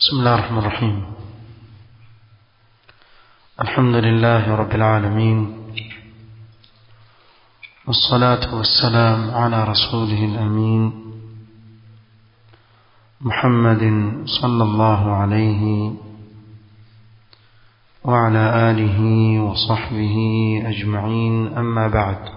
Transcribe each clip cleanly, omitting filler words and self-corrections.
بسم الله الرحمن الرحيم. الحمد لله رب العالمين، والصلاة والسلام على رسوله الأمين محمد صلى الله عليه وعلى آله وصحبه أجمعين. أما بعد.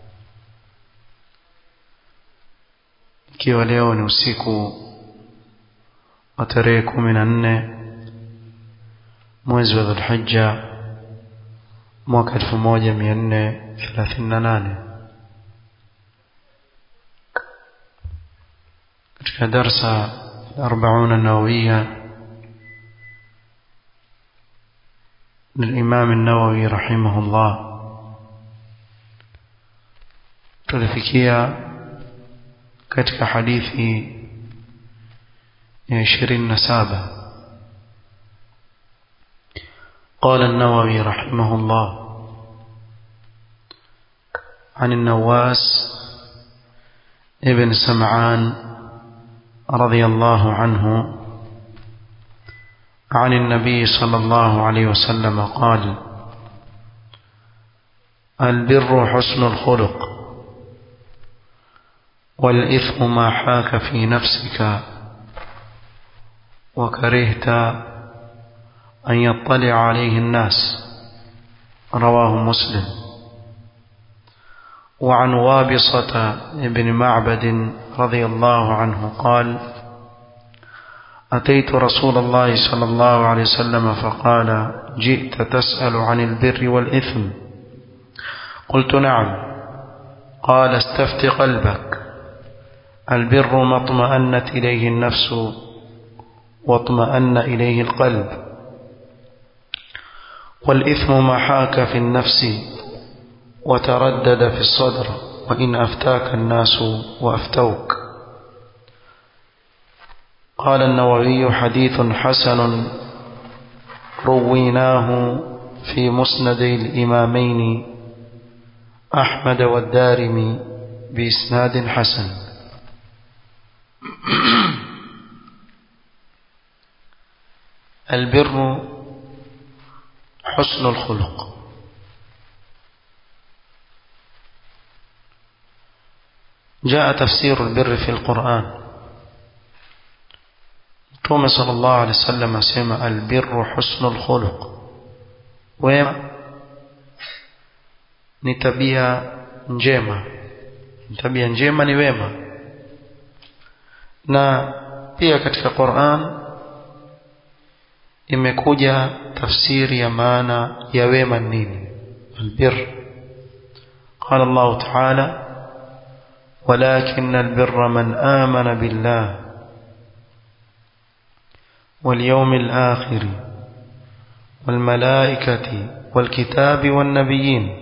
ikiwa leo ni usiku wa tarehe 14 mwezi wa Dhulhijja mwaka 1438, katika darsa 40 an-Nawawiyya للإمام النووي رحمه الله, tulifikia katika hadithi ya 27. قال النووي رحمه الله عن النواس ابن سمعان رضي الله عنه عن النبي صلى الله عليه وسلم قال: البر حسن الخلق، والإثم ما حاك في نفسك وكرهت أن يطلع عليه الناس. رواه مسلم. وعن وابصة ابن معبد رضي الله عنه قال: أتيت رسول الله صلى الله عليه وسلم فقال: جئت تسأل عن البر والإثم؟ قلت: نعم. قال: استفت قلبك، البر ما اطمأنت إليه النفس واطمأن إليه القلب، والإثم ما حاك في النفس وتردد في الصدر وإن أفتاك الناس وأفتوك. قال النووي: حديث حسن رويناه في مسند الإمامين أحمد والدارمي بإسناد حسن. البر حسن الخلق. جاء تفسير البر في القرآن. توما صلى الله عليه وسلم سمع البر حسن الخلق، wema ni tabia njema. Tabia njema ni wema. Na pia katika Qur'an imekuja tafsiri ya maana ya wema nini. البر قال الله تعالى: ولكن البر من آمن بالله واليوم الآخر والملائكة والكتاب والنبيين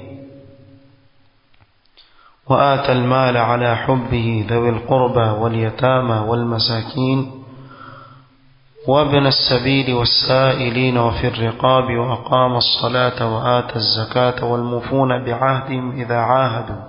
وآتى المال على حبه ذوي القربى واليتامى والمساكين وابن السبيل والسائلين وفي الرقاب وأقام الصلاة وآتى الزكاة والموفون بعهدهم إذا عاهدوا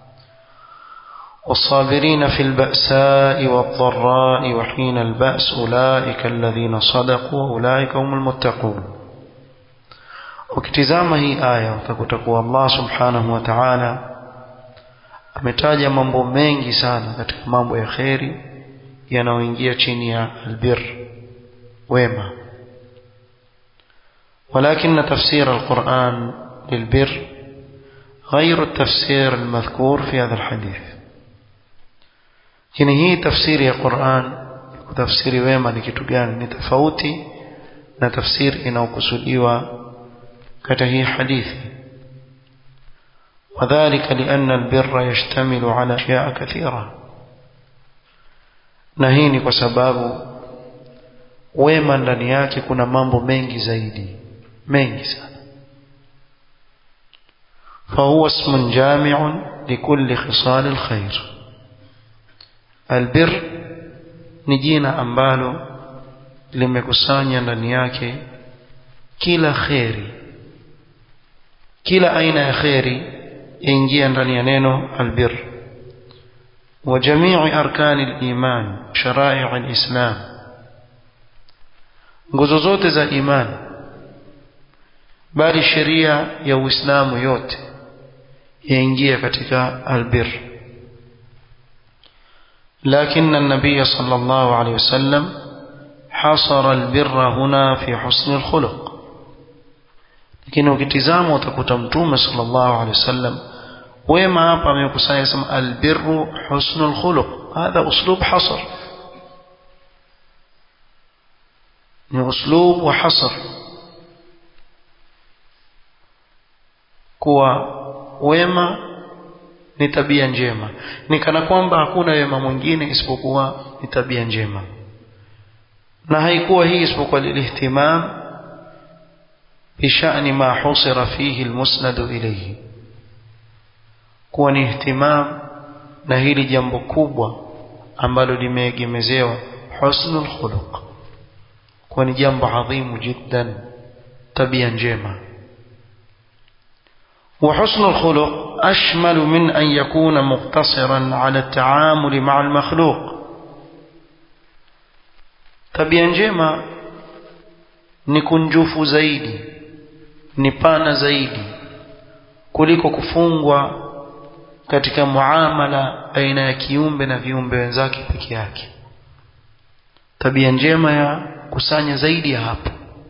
والصابرين في البأساء والضراء وحين البأس أولئك الذين صدقوا أولئك هم المتقون. ukitizama hii aya utakuta kuwa Allah subhanahu wa ta'ala ametaja mambo mengi sana katika mambo ya khairi yanayoingia chini ya albir, wema. ولكن تفسير القرآن للبر غير التفسير المذكور في هذا الحديث. lakini hii tafsiri ya Qur'an, kutafsiri wema ni kitu gani, ni tofauti na tafsiri inayokusudiwa katika hii hadithi. وذلك لأن البر يشتمل على أشياء كثيرة. na hii ni kwa sababu wema ndani yake kuna mambo mengi zaidi, mengi sana. فهو اسم جامع لكل خصال الخير. البر ni jina ambalo limekusanya ndani yake kila khairi, kila aina ya khairi ingia ndani ya neno albir. وجميع أركان الإيمان شرائع الإسلام nguzo zote za imani, bali sheria ya Uislamu yote yaingia katika albir. لكن النبي صلى الله عليه وسلم حصر البر هنا في حسن الخلق. lakini ukitizama utakuta mtume sallallahu alaihi wasallam wema hapa amekusanya sema albirru husnul khuluq. hadha uslub hasr, ni uslub wa hasr, kuwa wema ni tabia njema, ni kana kwamba hakuna wema mwingine isipokuwa ni tabia njema. na haikuwa hii isipokuwa lilihtimam bishani ma husira fihi almusnad ilayhi, kuwa ni ihtimam na hili jambo kubwa ambalo limeegemezewa husnul khuluq, kuwa ni jambo adhimu jiddan, tabia njema. وحسن الخلق أشمل من أن يكون مقتصرا على التعامل مع المخلوق. tabia njema ni kunjufu zaidi, ni pana zaidi kuliko kufungwa katika muamala baina ya kiumbe na viumbe wenzake peke yake. tabia njema ya kusanya zaidi ya hapo.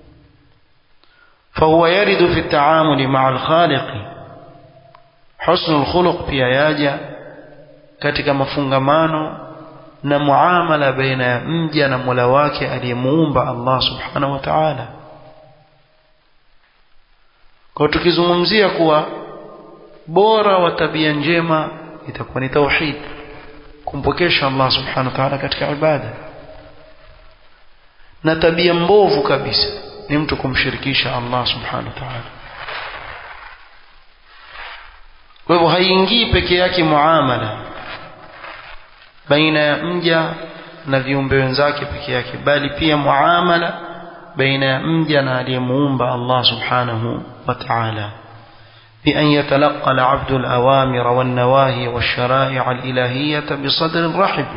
فهو يرد في التعامل مع الخالق. حسن الخلق pia yaja katika mafungamano na muamala baina ya mja na Mola wake aliyemuumba Allah subhanahu wa ta'ala. Kwa tukizungumzia kuwa bora wa tabia njema itakuwa ni tauhid, kumpokesha Allah subhanahu wa ta'ala katika ibada, na tabia mbovu kabisa ni mtu kumshirikisha Allah subhanahu wa ta'ala. kwa hivyo haingii peke yake muamala baina ya mja na viumbe wenzake peke yake, bali pia muamala baina ya mja na aliyemuumba Allah subhanahu wa ta'ala, bi an yatalaqqa al-'abdu al-awamir wan-nawahi wash-shara'i' al-ilahiyyah bi sadrin rahib.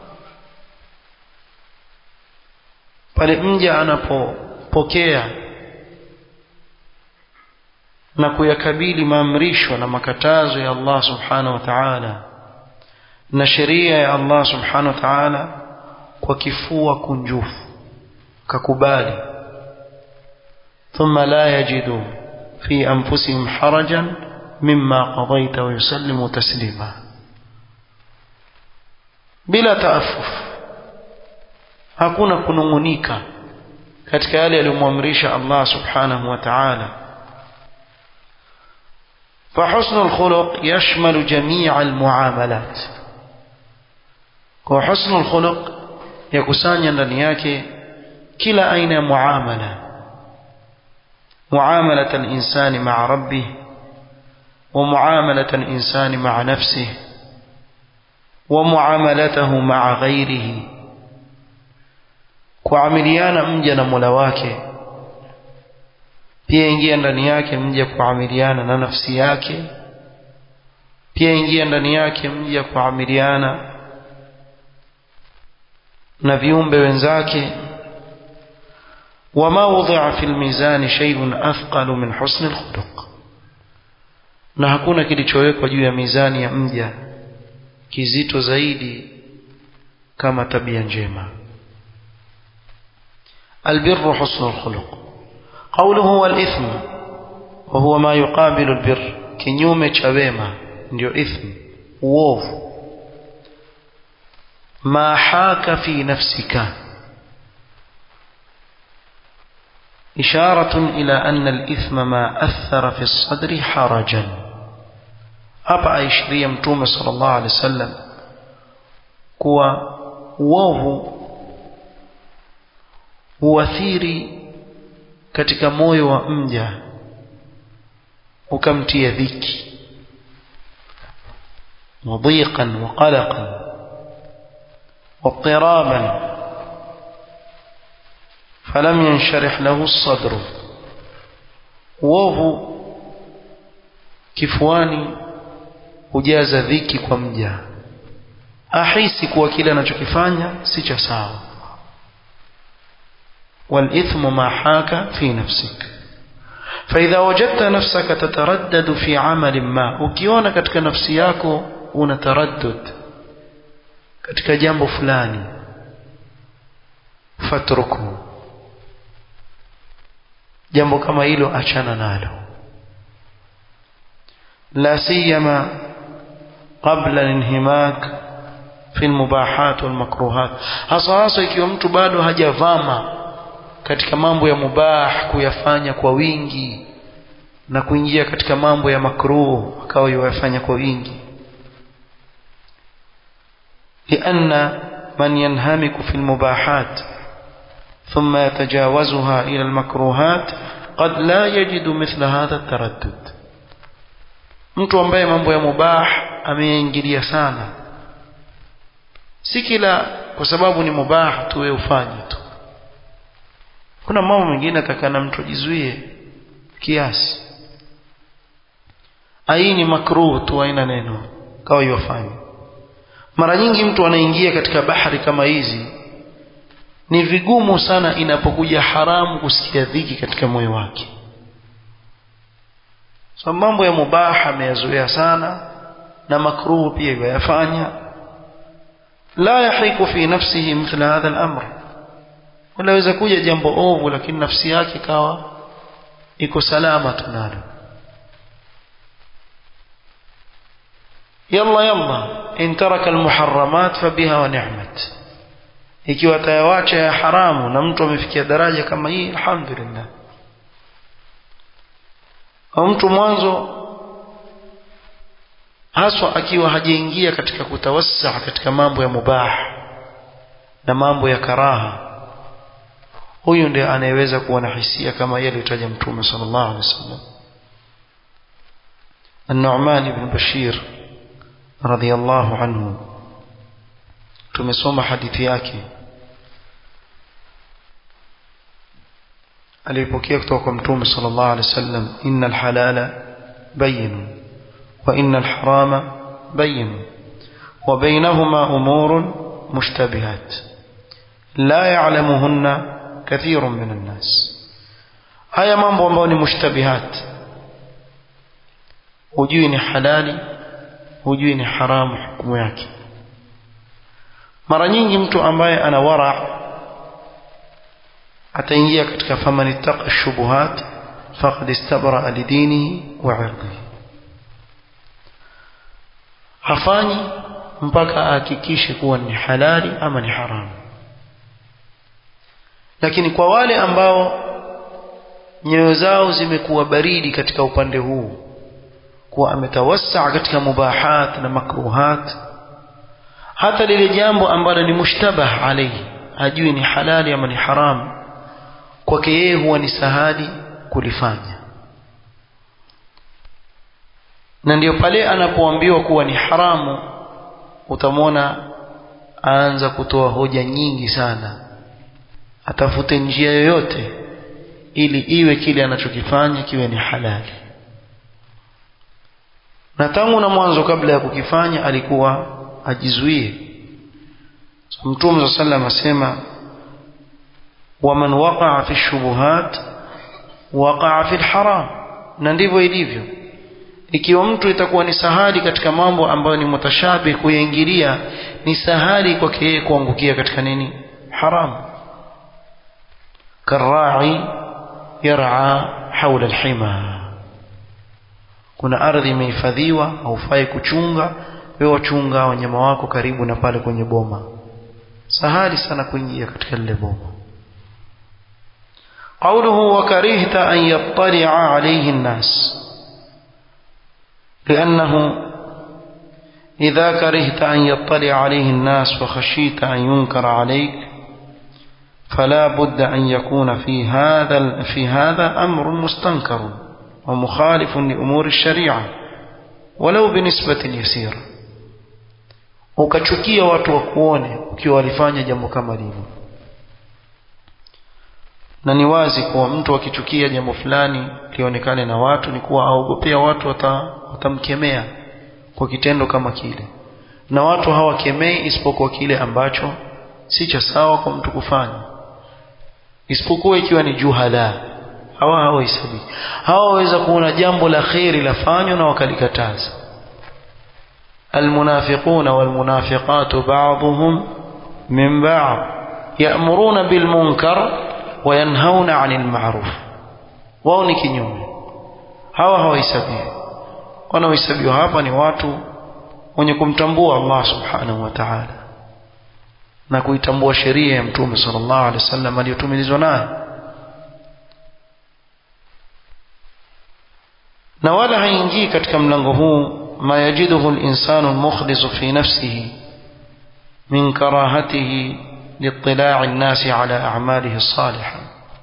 pale mja anapopokea na kuyakabili maamrisho na makatazo ya Allah subhanahu wa ta'ala na sheria ya Allah subhanahu wa ta'ala kwa kifua kunjufu, kakubali, thumma la yajidu fi anfusihim harajan mimma qadayta wa yusallimu taslima, bila taaffuf, hakuna kunungunika katika yale aliyomwamrisha Allah subhanahu wa ta'ala. فحسن الخلق يشمل جميع المعاملات. وحسن الخلق يكسانيا ndani yake kila aina ya muamala, muamalat al-insan ma'a rabbih wa muamalat al-insan ma'a nafsihi wa muamalatuhu ma'a ghayrihi, kuamiliana mja na Mola wake. Pia ingia ndani yake mja kuamiliana na nafsi yake, pia ingia ndani yake mja kuamiliana na viumbe wenzake. wama wudi'a fil mizan shay'un athqalu min husn al-khuluq, na hakuna kilichowekwa juu ya mizani ya mja kizito zaidi kama tabia njema. albirru husnul khuluq. قوله هو الإثم وهو ما يقابل البر، kinyume cha wema ndio ithm, uovu. ما حاك في نفسك، إشارة إلى أن الإثم ما أثر في الصدر حرجا. hapa aishiria mtume sallallahu alaihi wasallam kuwa uovu huathiri katika moyo wa mja ukamtia dhiki, mudhiqan wa qalaqan wa ittiraban falam yansharih lahu as-sadr. uovu kifuani hujaza dhiki kwa mja, ahisi kuwa kile anachokifanya si cha sawa, والإثم ما حاك في نفسك. فإذا وجدت نفسك تتردد في عمل ما, ukiona katika nafsi yako una taraddud katika jambo fulani, fatruku, jambo kama hilo achana nalo, la siyama qabla al-inhimak fi al-mubahat wal-makruhat, hasa ikiwa mtu bado hajavama katika mambo ya mubah kuyafanya kwa wingi na kuingia katika mambo ya makruh akawa yafanya kwa wingi. لأن من ينهمك في المباحات ثم يتجاوزها إلى المكروهات قد لا يجد مثل هذا التردد. mtu ambaye mambo ya mubah ameingilia sana, si kila kwa sababu ni mubah tu wewe ufanye tu. Kuna mambo mengine atakana mtu jizuie kiasi, ni makruh tu, haina neno, kawa yofanye. Mara nyingi mtu anaingia katika bahari kama hizi, ni vigumu sana inapokuja haramu kusikia dhiki katika moyo wake. So mambo ya mubah ameyazoea sana, na makruh pia yafanya. La yahiku fi nafsihi mithla hadha al-amr, unaweza kuja jambo ovu lakini nafsi yake kawa iko salama tunalo. Yalla in taraka al-muharramat fabiha wa ni'mat, ikiwa atayawacha ya haramu na mtu amefikia daraja kama hii, alhamdulillah. Au mtu mwanzo haswa akiwa hajaingia katika kutawassa katika mambo ya mubah na mambo ya karaha, huyu ndiye anayeweza kuwa na hisia kama yale alitaja Mtume sallallahu alaihi wasallam. An-Nu'man ibn Bashir radhiyallahu anhu, tumesoma hadithi yake, alipokea kutoka kwa Mtume sallallahu alaihi wasallam, innal halala bayyin wa innal harama bayyin wa bainahuma umurun mushtabihat la ya'lamuhunna kathirun minan nas. Haya mambo ambayo ni mushtabihat, hujui ni halali, hujui ni haramu hukumu yake. Mara nyingi mtu ambaye ana wara ataingia katika faman ittaqa ash-shubuhat faqad istabra lidinihi wa 'irdihi, hafanyi mpaka ahakikishe kuwa ni halali ama ni haramu. Lakini kwa wale ambao nyoyo zao zimekuwa baridi katika upande huu, kuwa ametawassa katika mubahat na makruhat, hata lile jambo ambalo ni mushtabah alayhi, hajui ni halali ama ni haramu, kwake yeye huwa ni sahali kulifanya. Na ndio pale anapoambiwa kuwa ni haramu, utamwona aanza kutoa hoja nyingi sana, atafute njia yoyote ili iwe kile anachokifanya kiwe ni halali. Na tangu na mwanzo kabla ya kukifanya alikuwa ajizuie. Mtume sallallahu alayhi wasallam asema, waman waqa'a fi shubuhat waqa'a fi al-haram. Na ndivyo ilivyo, ikiwa mtu itakuwa ni sahali katika mambo ambayo ni mutashabih kuyaingilia, ni sahali kwake yeye kuangukia katika nini? Haram. Karra'i yar'a hawla al-hima, kuna ardhi imehifadhiwa, haufai kuchunga, wewe wachunga wanyama wako karibu na pale kwenye boma, sahali sana kuingia katika lile boma. Qawluhu wa karihta an yattali'a alayhi an-nas, لأنه إذا كرهت أن يطلع عليه الناس وخشيت أن ينكر عليك فلا بد أن يكون في هذا أمر مستنكر ومخالف لأمور الشريعة ولو بنسبة يسيرة. ukachukia watu wakuone ukiwa walifanya jambo kama hilo, na ni wazi kuwa mtu akichukia jambo fulani lionekane na watu, ni kuwa aogopea watu watamkemea kwa kitendo kama kile, na watu hawakemei isipokuwa kile ambacho si cha sawa kwa mtu kufanya. isipokuwa ikiwa ni juhala. Hawa hawahesabii. Hawa waweza kuona jambo la khairi lafanywa na wakalikataza. Almunafiquna walmunafiqatu ba'dhuhum min ba'd ya'muruna bil munkar wa yanhauna 'anil ma'ruf. Wao ni kinyume. Hawa hawahesabii. Wanaohesabiwa hapa ni watu wenye kumtambua Allah subhanahu wa ta'ala na kuitambua sheria ya Mtume sallallahu alaihi wasallam aliyotumilizwa nayo. Na wala haingii katika mlango huu ma yajiduhu al-insanu al-mukhlisu fi nafsihi min karahatihi liittila' an-nasi ala a'malihi as-salihah.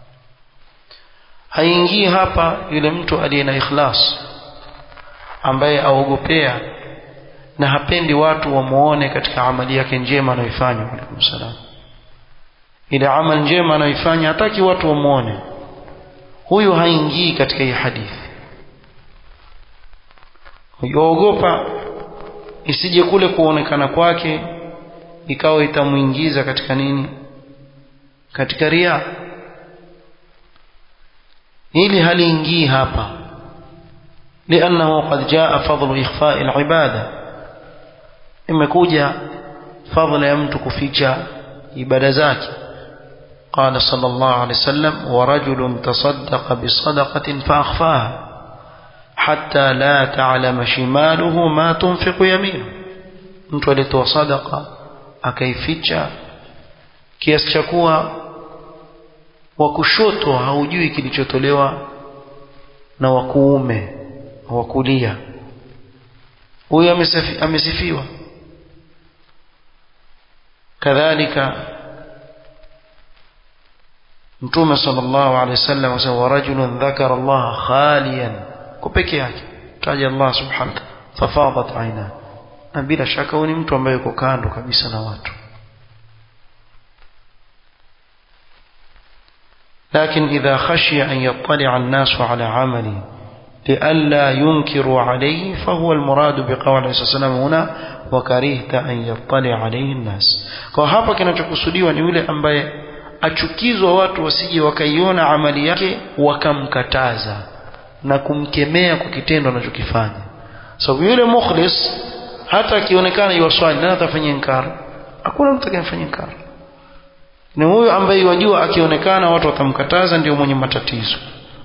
Haingii hapa yule mtu aliye na ikhlas ambaye aogopea na hapendi watu wamuone katika amali yake njema anayoifanya. Alaykum salaam. Ile amali njema anayoifanya hataki watu wamuone. Huyu haingii katika hii hadithi. Yuogopa isije kule kuonekana kwake ikawa itamuingiza katika nini? Katika riya. Hili haliingii hapa. لأنه قد جاء فضل إخفاء العبادة. imekuja fadhila ya mtu kuficha ibada zake. قال صلى الله عليه وسلم ورجل تصدق بصدقة فأخفاها حتى لا تعلم شماله ما تنفق يمينه. mtu alitoa sadaqa akaificha kiasi cha kuwa wa kushoto haujui kilichotolewa na wa kuume wa kulia. Huyo amesifiwa. kadhalika Mtume sallallahu alaihi wasallam asema wa rajulun dhakara Allah khaliyan, kwa peke yake taja Allah subhanahu fafadat aina. Na bila shaka huyu ni mtu ambaye yuko kando kabisa na watu. لكن إذا خشي أن يطلع الناس على عمله لئلا ينكروا عليه فهو المراد بقول عليه الصلاة والسلام هنا وكرهت أن يطلع عليه الناس. kwa hapa kinachokusudiwa ni yule ambaye achukizwa watu wasije wakaiona amali yake wakamkataza na kumkemea kwa kitendo anachokifanya. Sababu yule mukhlis hata akionekana yuwaswali na atafanya inkar, hakuna mtu atakayefanya inkar. Ni huyo ambaye yajua akionekana watu watamkataza ndio mwenye matatizo.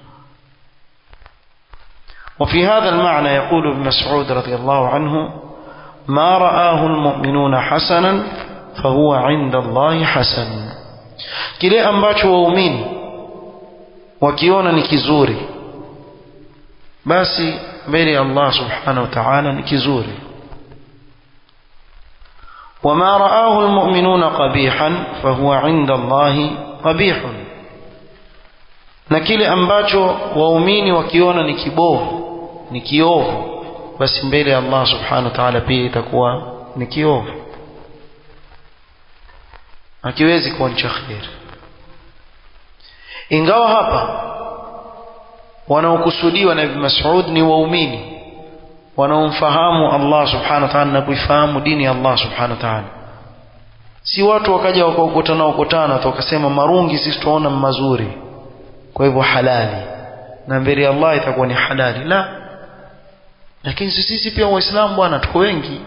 وفي هذا المعنى يقول ابن مسعود رضي الله عنه ما رآه المؤمنون حسنا فهو عند الله حسن. kile ambacho waumini wakiona ni kizuri basi mbele ya Allah subhanahu wa ta'ala ni kizuri. وما رآه المؤمنون قبيحا فهو عند الله قبيح. na kile ambacho waumini wakiona ni kibovu ni kiovu basi mbele ya Allah subhanahu wa ta'ala pia itakuwa ni kiovu, hakiwezi kuwa cha khair. Ingawa hapa wanaokusudiwa na Ibn Mas'ud ni waumini wanaomfahamu Allah subhanahu wa ta'ala na kuifahamu dini ya Allah subhanahu wa ta'ala, si watu wakaja wakaokotana wakasema marungi sisi tunaona mazuri kwa hivyo halali na mbele ya Allah itakuwa ni halali. La, lakini sisi pia waislamu bwana tuko wengi.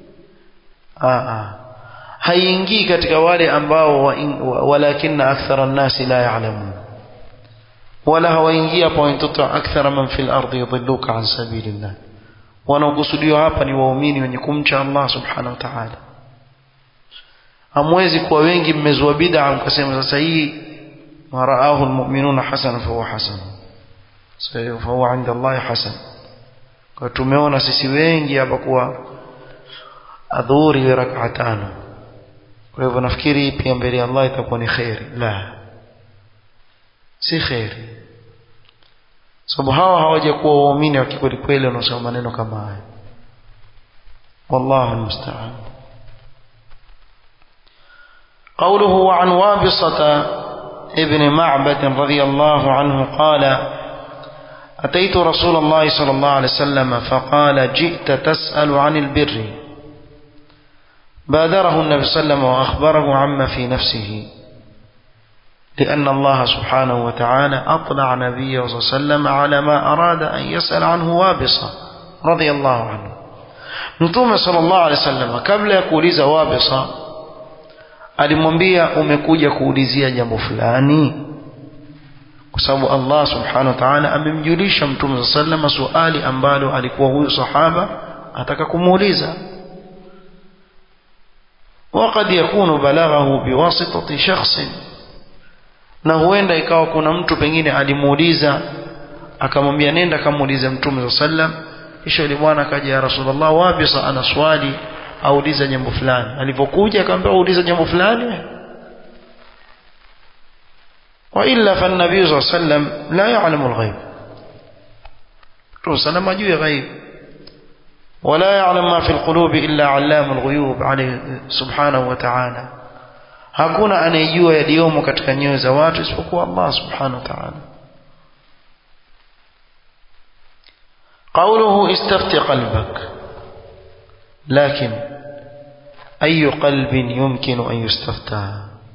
Haingii katika wale ambao walakinna akthara an-nasi la ya'lamun, wala hawaingii hapo wantata akthara man fil ardi yudilluka an sabilillah. Wanaokusudiwa hapa ni waumini wenye kumcha Allah subhanahu wa ta'ala. Hamwezi kuwa wengi mmezua bid'a mkasema sasa hii ma ra'ahu almu'minuna hasan fa huwa hasan fa huwa 'inda Allah hasan. Kwa tumeona sisi wengi hapa kuwa adhuri rak'a tano, kwa hivyo nafikiri pia mbele ya Allah itakuwa ni khairi. La, si khairi. Sababu hawa hawajakuwa waumini wa kweli kweli wanaosema maneno kama haya. Wallahu almusta'an. قوله وعن وابصة ابن معبد رضي الله عنه قال أتيت رسول الله صلى الله عليه وسلم فقال جئت تسأل عن البر. بادره النبي صلى الله عليه وسلم وأخبره عما في نفسه لأن الله سبحانه وتعالى أطلع نبيه صلى الله عليه وسلم على ما أراد أن يسأل عنه وابصة رضي الله عنه. Mtume sallallahu alaihi wasallam kabla ya kuuliza Wabisa alimwambia umekuja kuulizia jambo fulani, kwa sababu Allah subhanahu wa ta'ala amemjulisha Mtume sallallahu alaihi wasallam swali ambalo alikuwa huyu sahaba ataka kumuuliza. وقد يكون بلغه بواسطة شخص, na huenda ikawa kuna mtu pengine alimuuliza akamwambia nenda kamuulize Mtume sallam, kisha yule bwana akaja, ya Rasulullah, Wabisa ana swali auliza jambo fulani. Alipokuja akamwambia auliza jambo fulani. Wa illa fa an-nabiy sallam la ya'lamu al-ghaib, Mtume sallam hajui ghaib, wala ya'lam ma fi al-qulub illa 'allamu al-ghuyub alayhi subhanahu wa ta'ala. Hakuna anayejua yaliyomo katika nyoyo za watu isipokuwa Allah subhanahu wa ta'ala. قوله استفت قلبك, لكن أي قلب يمكن أن يستفتى؟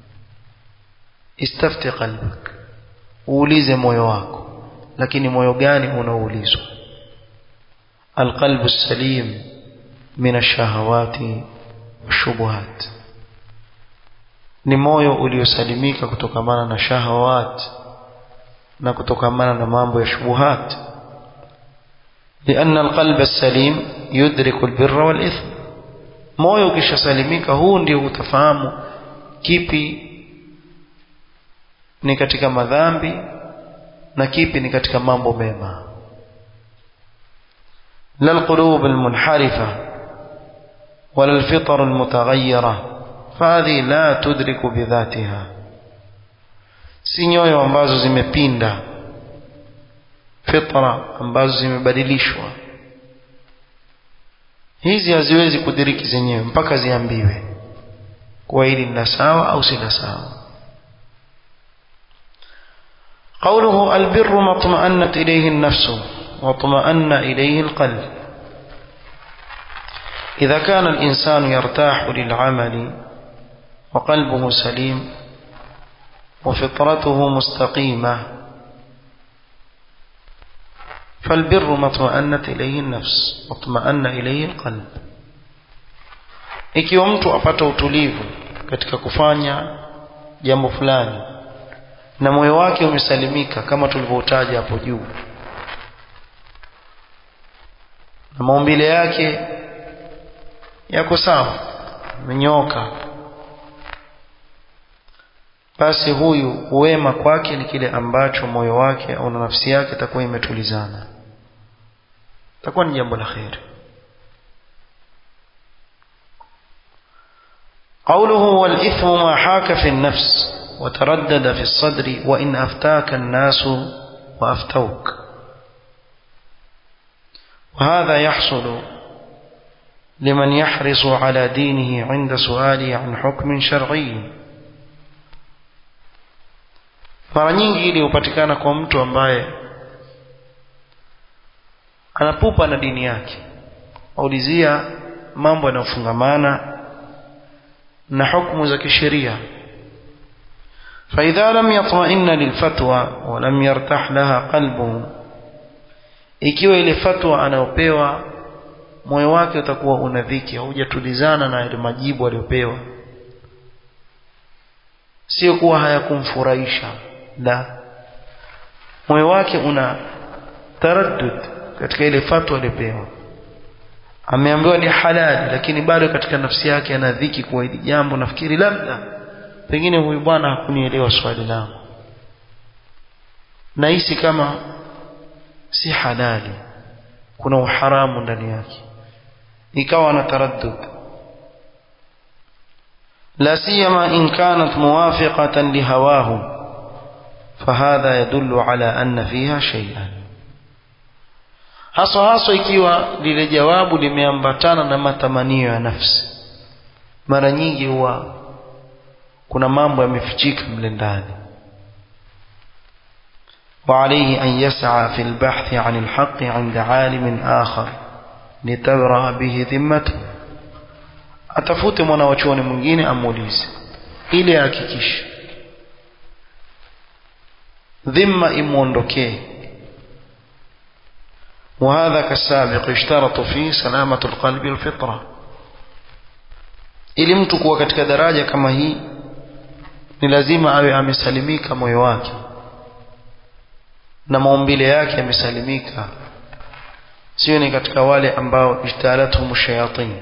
استفت قلبك, uulize moyo wako, lakini moyo gani unaulizwa? القلب السليم من الشهوات والشبهات, ni moyo uliosalimika kutokamana na shahawat na kutokamana na mambo ya shubuhat. لأن القلب السليم يدرك البر والإثم, moyo ukishasalimika huu ndio utafahamu kipi ni katika madhambi na kipi ni katika mambo mema. لا القلوب المنحرفة ولا الفطر المتغيرة, فهذه لا تدرك بذاتها, si nyoyo ambazo zimepinda, fitra ambazo zimebadilishwa, hizi haziwezi kudiriki zenyewe mpaka ziambiwe kwa hili ni sawa au si sawa. قوله البر ما اطمأنت إليه النفس واطمأن إليه القلب, إذا كان الإنسان يرتاح للعمل وقلبه سليم وفطرته مستقيمة فالبر ما اطمأنت إليه النفس واطمأن إليه القلب. Ikiwa mtu apata utulivu katika kufanya jambo fulani na moyo wake umesalimika kama tulivyotaja hapo juu, na maumbile yake yako sawa, menyoka, basi huyu uwema kwake ni kile ambacho moyo wake au nafsi yake itakuwa imetulizana, itakuwa ni jambo la khair. قوله والإثم ما حاك في النفس وتردد في الصدر وإن أفتاك الناس وأفتوك, وهذا يحصل لمن يحرص على دينه عند سؤاله عن حكم شرعي. mara nyingi ili upatikana kwa mtu ambaye anapupa na dini yake, aulizia mambo yanayofungamana na hukumu za kisheria. فإذا لم يطمئن للفتوى ولم يرتاح لها قلبه, ikiwa ile fatwa anayopewa moyo wake utakuwa unadhiki, haujatulizana na ile majibu aliyopewa, sio kuwa hayakumfurahisha, la, moyo wake una taraddud katika ile fatwa aliyopewa. Ameambiwa ni halali, lakini bado katika nafsi yake ana dhiki kwa hili jambo, nafikiri labda pengine huyu bwana hakunielewa swali langu, nahisi kama si halali, kuna uharamu ndani yake, ikawa ana taraddud. لا سيما إن كانت موافقة لهواه فهذا يدل على أن فيها شيئا, hasa ikiwa lile jawabu limeambatana na matamanio ya nafsi. Mara nyingi huwa kuna mambo yamefichika mle ndani. وعليه أن يسعى في البحث عن الحق عند عالم آخر لتبرأ به ذمته, atafute mwanachuoni mwingine amuulize ili ahakikishe dhimma imuondokee. وهذا كالسابق يشترط فيه سلامة القلب والفطرة. ili mtu kuwa katika daraja kama hii ni lazima awe amesalimika moyo wake na maumbile yake yamesalimika, sio ni katika wale ambao ijtalatuhum shayatin.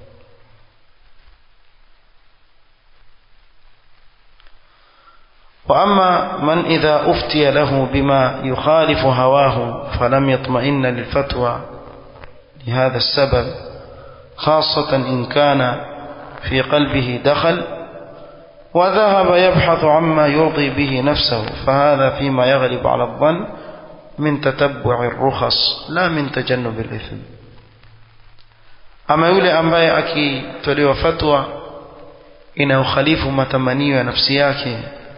وأما من إذا أفتي له بما يخالف هواه فلم يطمئن للفتوى لهذا السبب، خاصة إن كان في قلبه دخل وذهب يبحث عما يرضي به نفسه، فهذا فيما يغلب على الظن من تتبع الرخص لا من تجنب الإثم. أما يولي أمباye akitolewa fatwa inayokhalifu matamanio ya nafsi yake,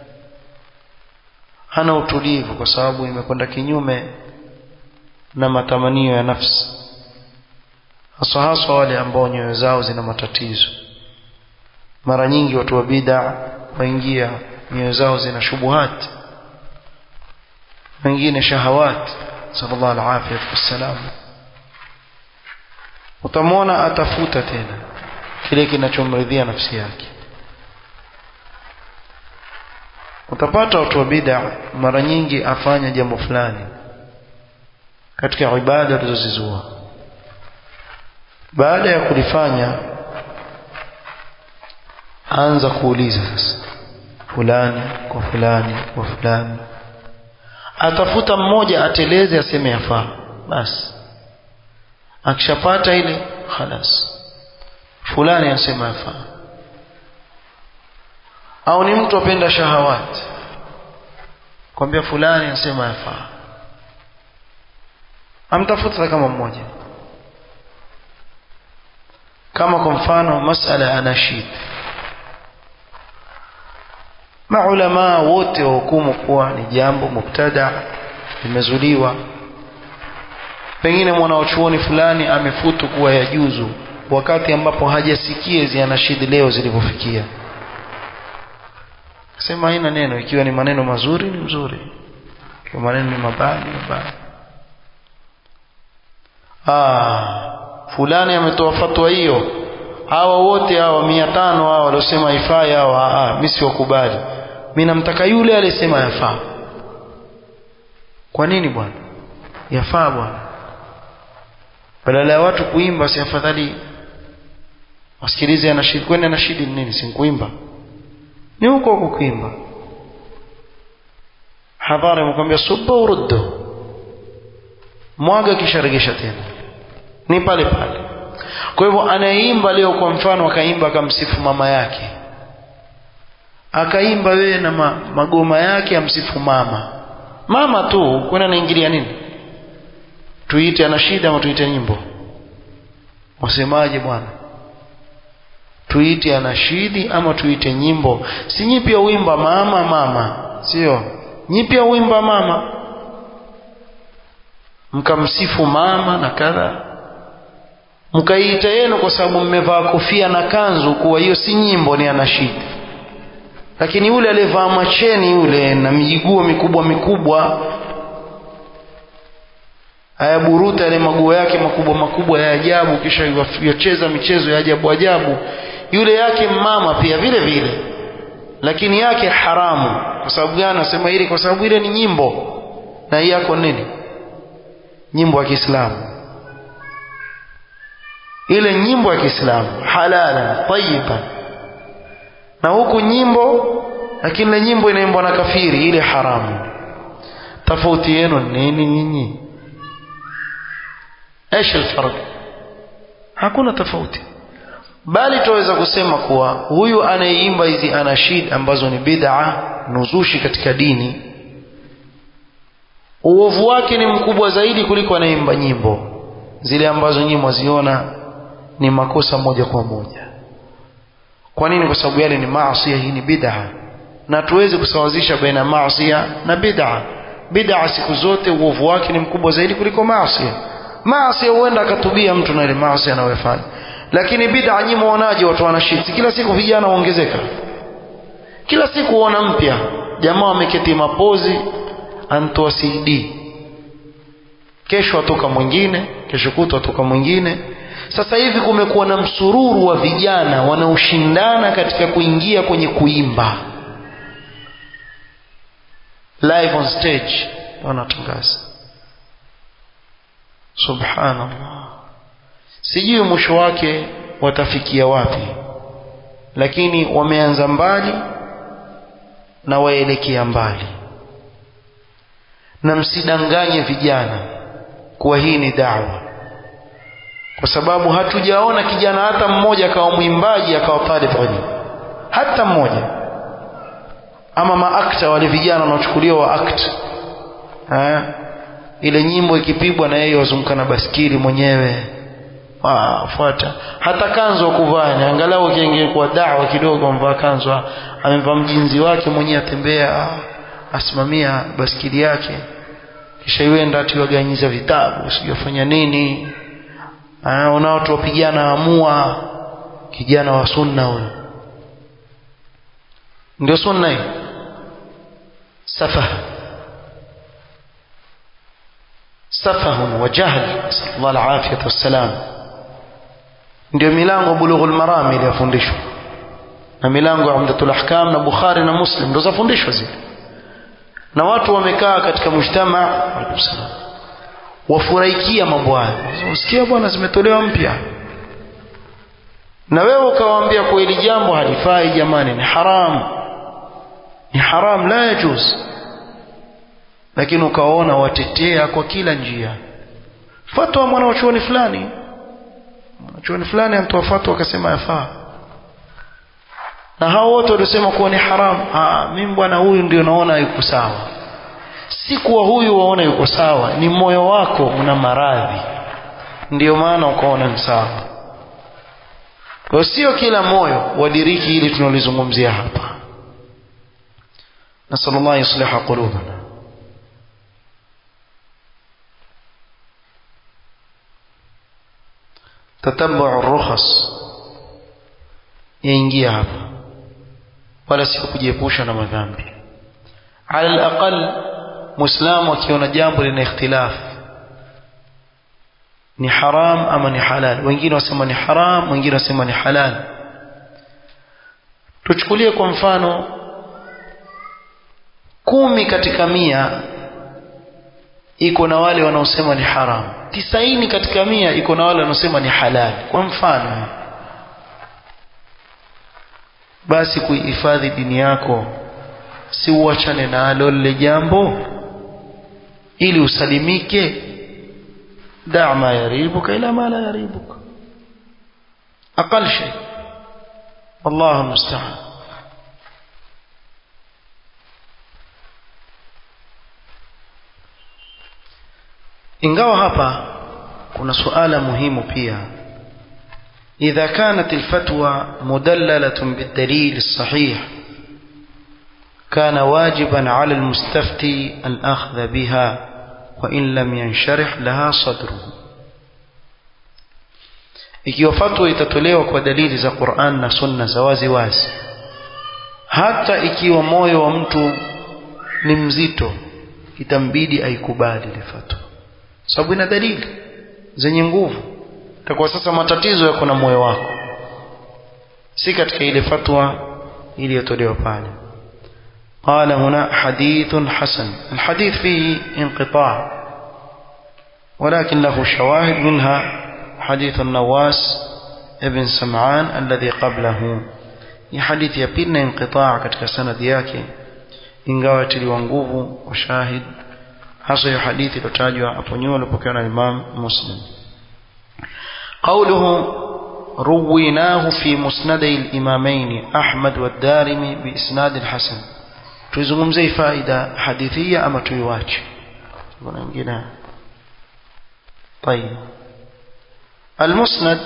hana utulivu kwa sababu imekwenda kinyume na matamanio ya nafsi, hasa wale ambao nyoyo zao zina matatizo. Mara nyingi watu wa bid'a waingia nyoyo zao zina shubuhat, wengine shahawat, sallallahu alaihi wasallam. Utamwona atafuta tena kile kinachomridhia nafsi yake. Utapata watu wa bid'a mara nyingi afanya jambo fulani katika ibada alizozizua, baada ya kulifanya anza kuuliza sasa fulani kwa fulani kwa fulani, atafuta mmoja ateleze aseme yafaa, basi akishapata ile khalas fulani asema yafaa. Au ni mtu apenda shahawati, kwambia fulani asema yafaa, amtafuta kama mmoja. Kama kwa mfano masala ya anashid, maulama wote wahukumu kuwa ni jambo mubtada, limezuliwa. Pengine mwanachuoni fulani amefutu kuwa yajuzu wakati ambapo hajasikia hizi anashid leo zilivyofikia. Sema haina neno, ikiwa ni maneno mazuri ni mzuri, ikiwa maneno ni mabaya ni mabaya. Fulani ametoa fatwa hiyo, hawa wote hawa 500 hawa waliosema ifai hawa, mimi siwakubali, mimi namtaka yule aliyesema yafaa. Kwa nini bwana? Yafaa bwana. Badala ya watu kuimba, si afadhali wasikilize anashid? Kwani anashid ni nini? Si kuimba, ni huko kuimba. Hadhara mkwambia subba uruddu, mwaga kisha regesha tena, ni pale pale. Kwa hivyo anaimba leo kwa mfano akaimba akamsifu mama yake, akaimba wewe na magoma yake amsifu mama tu, kuna anaingilia nini? Tuite anashida ama tuite nyimbo? Wasemaje bwana? Tuite anashidi ama tuite nyimbo? Si nyi pia uimba mama, sio? Nyi pia uimba mama, mkamsifu mama na kadha, mkaita yenu kwa sababu mmevaa kofia na kanzu kuwa hiyo si nyimbo, ni anashidi. Lakini yule aliyevaa macheni yule na miguo mikubwa haya buruta ile maguo yake makubwa ya ajabu, kisha yocheza michezo ya ajabu, yule yake mama pia vile vile, lakini yake haramu. Kwa sababu gani nasema hili? Kwa sababu ile ni nyimbo, na hii yako nini? Nyimbo ya Kiislamu. Ile nyimbo ya Kiislamu halala tayyiba, na huku nyimbo, lakini ile nyimbo inaimbwa na kafiri, ile haramu. Tofauti yenu nini nyinyi? ايش الفرق؟ hakuna tofauti, bali tuweza kusema kuwa huyu anayeimba hizi anashid ambazo ni bid'a, nuzushi katika dini, uovu wake ni mkubwa zaidi kuliko anayeimba nyimbo zile ambazo nyinyi mwaziona ni makosa moja kwa moja. Kwa nini? Kwa sababu yale ni maasi, hii ni bid'a, na tuweze kusawazisha baina maasi na bid'a. Bid'a siku zote uovu wake ni mkubwa zaidi kuliko maasi. Maasi huenda akatubia mtu na ile maasi anayofanya, lakini bid'a nyinyi muonaje? Watu wanashiti kila siku, vijana waongezeka kila siku, uona mpya, jamaa wameketi mapozi, antoa CD, kesho atoka mwingine, kesho kutwa atoka mwingine. Sasa hivi kumekuwa na msururu wa vijana wanaoshindana katika kuingia kwenye kuimba live on stage, wanatangaza. Subhanallah, sijui mwisho wake watafikia wapi, lakini wameanza mbali na waelekea mbali. Na msidanganye vijana kuwa hii ni da'wa, kwa sababu hatujaona kijana hata mmoja akawa mwimbaji akawa talib ilm, hata mmoja. Ama maakta, wale vijana wanaochukuliwa wa act, ile nyimbo ikipigwa na yeye wazunguka na baskili mwenyewe, fuata hata kanzo kuvaa, na angalau kiingie kwa da'wa kidogo, amvaa kanzo, amevaa mjinzi wake mwenyewe, atembea asimamia baskili yake, kisha yuenda atiwaganyiza vitabu, usijafanya nini. Una watu wapigana amua, kijana wa sunna huyo. Ndio sunna hii? safahun wa jahl, sallallahu alaihi wasallam. Ndio milango Bulughul Maram iliyofundishwa, na milango ya Umdatul Ahkam na Bukhari na Muslim ndio zafundishwa zile. Na watu wamekaa katika mujtama wafurahikia mambo haya. Usikia bwana zimetolewa mpya, na wewe ukawaambia kweli jambo halifai, jamani, ni haram, ni haram, la yajuz, lakini ukaona watetea kwa kila njia. Fatwa mwanachuoni fulani, mwanachuoni fulani amtoa fatwa akasema yafaa, na hao wote walisema kuwa ni haram. Mimi bwana huyu ndio naona yuko sawa. Si kuwa huyu waona yuko sawa, ni moyo wako una maradhi, ndio maana ukaona ni sawa. Kwa sio kila moyo wadiriki hili tunalizungumzia hapa. Nasallallahu yusliha qulubana. Tatabbu ar-rukhas yaingia hapa, wala si kujiepusha na madhambi. Ala al-aqal Muislamu akiona jambo lina ikhtilaf, ni haram ama ni halal, wengine wasema ni haram, wengine wasema ni halal. Tuchukulie kwa mfano 10 katika 100 iko na wale wanaosema ni haram, 90 katika 100 iko na wale wanaosema ni halal. Kwa mfano, basi kuihifadhi dini yako, si uachane nalo lile jambo ili usalimike. Da' ma yaribuka ila ma la yaribuka, aqal shay, wallahu musta'an. Ingawa hapa kuna suala muhimu pia. إذا كانت الفتوى مدللة بالدليل الصحيح كان واجبا على المستفتي الأخذ بها وإن لم ينشرح لها صدره. ikiwa fatwa itatolewa kwa dalili za Qur'an na Sunna za wazi wazi, hata ikiwa moyo wa mtu ni mzito, itambidi aikubali ile fatwa, sababu ina dalili zenye nguvu. Kwa sasa matatizo yako na moyo wako, si katika ile fatwa iliyotolewa pale. قال هنا حديث حسن، الحديث فيه انقطاع ولكن له شواهد، منها حديث النواس ابن سمعان الذي قبله. حديث يبين انقطاع katika sanadi yake, ingawa tiliwa nguvu wa shahid, hasa hiyo hadithi iliyotajwa hapo nyuma ilipokewa na Imam Muslim. قوله رويناه في مسندي الإمامين أحمد والدارمي بإسناد الحسن. تزungumzie faida hadithia ama tuiwache? Kuna nyingine. طيب. المسند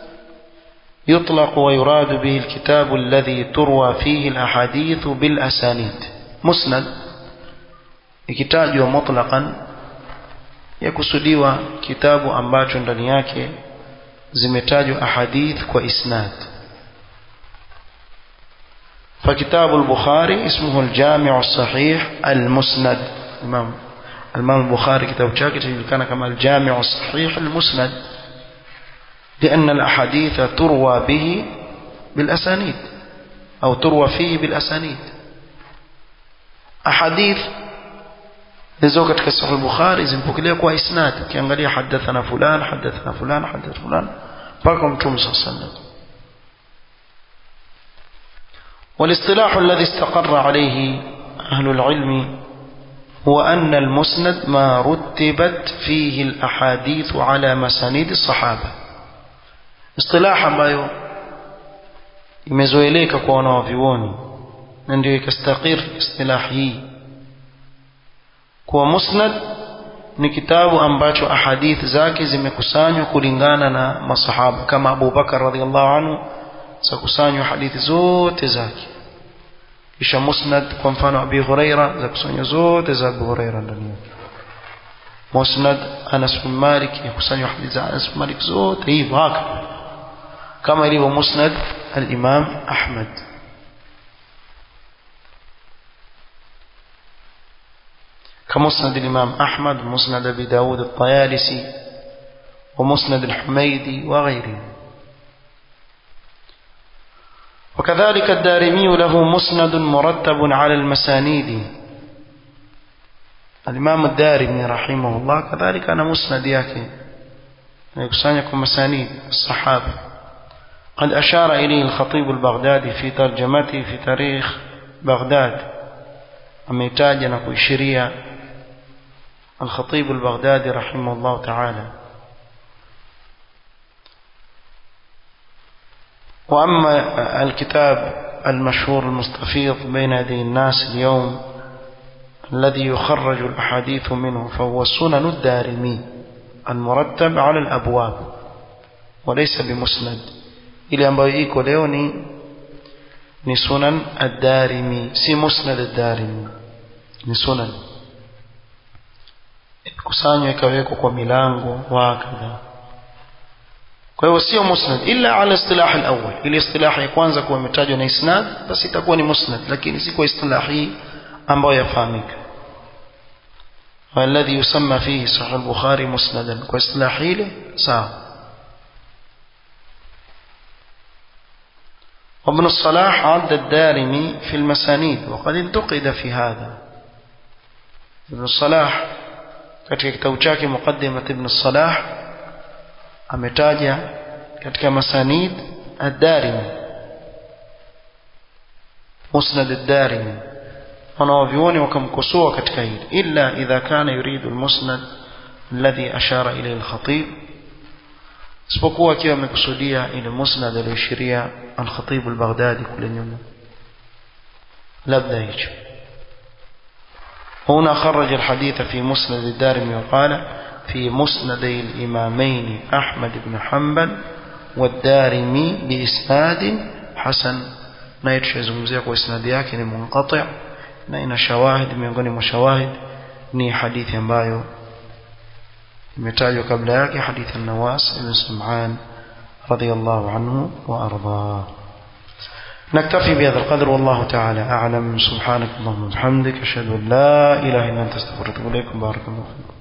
يطلق ويراد به الكتاب الذي تروى فيه الأحاديث بالأسانيد. مسند ikitajwa mutlaqan yakusudiwa kitabu ambacho ndani yake zimetajwa ahadith kwa isnad. فكتاب البخاري اسمه الجامع الصحيح المسند الإمام البخاري كتاب شاكي كان كما الجامع الصحيح المسند لأن الأحاديث تروى به بالأسانيد أو تروى فيه بالأسانيد. أحاديث نزوجة كالصحيح البخاري زنبوكلية كوا إسناد كيانغالية حدثنا فلان حدثنا فلان حدث فلان باكم توم صلى الله عليه وسلم. والاصطلاح الذي استقر عليه أهل العلم هو أن المسند ما رتبت فيه الأحاديث على مسانيد الصحابة. اصطلاحا ambayo imezoeleka kwa wanavyuoni na ndio ikastakir istilah hii kwa musnad ni kitabu ambacho ahadith zake zimekusanywa kulingana na masahaba kama Abu Bakar radhiallahu anhu zakusanywa hadithi zote zake. Kisha musnad kwa mfano Abi Huraira zakusanywa zote za Abu Huraira ndani yake. Musnad Anas bin Malik yakusanywa hadithi za Anas bin Malik zote hivyo haka kama ilivyo musnad al-Imam Ahmad. كمسند الإمام أحمد ومسند أبي داود الطيالسي ومسند الحميدي وغيره. وكذلك الدارمي له مسند مرتب على المسانيد. الإمام الدارمي رحمه الله كذلك أنا مسند ياكي يكسانيكم مسانيد الصحابة. قد أشار إليه الخطيب البغدادي في ترجمته في تاريخ بغداد أميتاجنا كويشريا الخطيب البغدادي رحمه الله تعالى. وأما الكتاب المشهور المستفيض بين يدي الناس اليوم الذي يخرج الأحاديث منه فهو سنن الدارمي المرتب على الأبواب وليس بمسند. إلى أن بيئيكو ليوني سنن الدارمي سي مسند الدارمي سنن kusanywa ikawekwa kwa milango wakadha. Kwa hiyo sio musnad illa ala istilah al-awwal. Ile istilah ya kwanza kuwa imetajwa na isnad basi itakuwa ni musnad, lakini si kwa istilah hii ambayo yafahamika. Walladhi yusamma fihi sahih al-Bukhari musnadan kwa istilah ile sawa. وابن الصلاح عد الدارمي في المسانيد وقد انتقد في هذا. ابن الصلاح katika kitabu chake Muqaddimat Ibn Salah ametaja katika masanid ad-Darimi Musnad ad-Darimi wanaovioni wakamkosoa katika hili illa idha kana yuridu al-musnad alladhi ashara ilayhi al-Khatib, isipokuwa akiwa amekusudia ile musnad aliyoashiria al-Khatib al-Baghdadi kule nyuma labda hicho. هنا خرج الحديث في مسند الدارمي وقال في مسندي الإمامين أحمد بن حنبل والدارمي بإسناد حسن. نايتش يزمزيق وإسناد ياكن منقطع ناين شواهد miongoni mwa shawahid ni hadithi ambayo imetajwa kabla yake hadith an-Nawas ibn Sam'an radiyallahu anhu wa ardاه. نكتفي بهذا القدر والله تعالى أعلم. سبحانك اللهم وبحمدك أشهد أن لا إله إلا أنت أستغفرك وأتوب إليك. بارك الله فيكم.